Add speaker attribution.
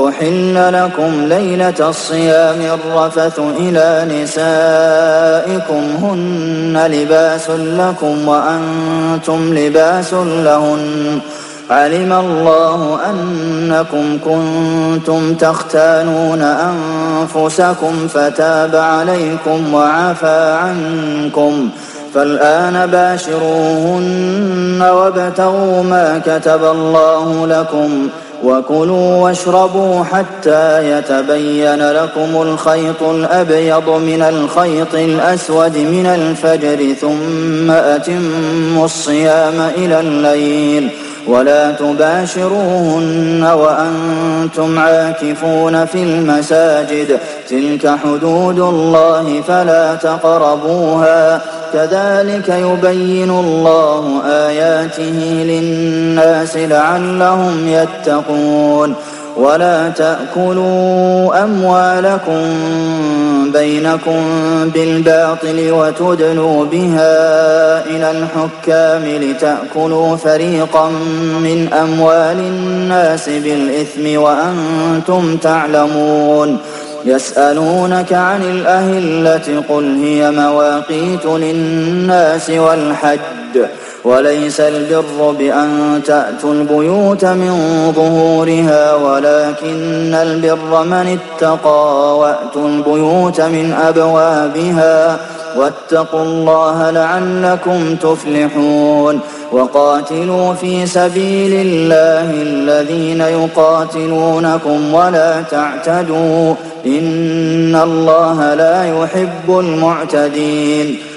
Speaker 1: أحل لكم ليلة الصيام الرفث إلى نسائكم هن لباس لكم وأنتم لباس لهن علم الله أنكم كنتم تختانون أنفسكم فتاب عليكم وعفى عنكم فالآن باشروهن وابتغوا ما كتب الله لكم وكلوا واشربوا حتى يتبين لكم الخيط الأبيض من الخيط الأسود من الفجر ثم أتموا الصيام إلى الليل ولا تباشروهن وأنتم عاكفون في المساجد تلك حدود الله فلا تقربوها كذلك يبين الله آياته للناس لعلهم يتقون ولا تأكلوا أموالكم بينكم بالباطل وتدلوا بها إلى الحكام لتأكلوا فريقا من أموال الناس بالإثم وأنتم تعلمون يسألونك عن الأهلة قل هي مواقيت للناس والحج وليس البر بأن تأتوا البيوت من ظهورها ولكن البر من اتقى وأتوا البيوت من أبوابها واتقوا الله لعلكم تفلحون وقاتلوا في سبيل الله الذين يقاتلونكم ولا تعتدوا إن الله لا يحب المعتدين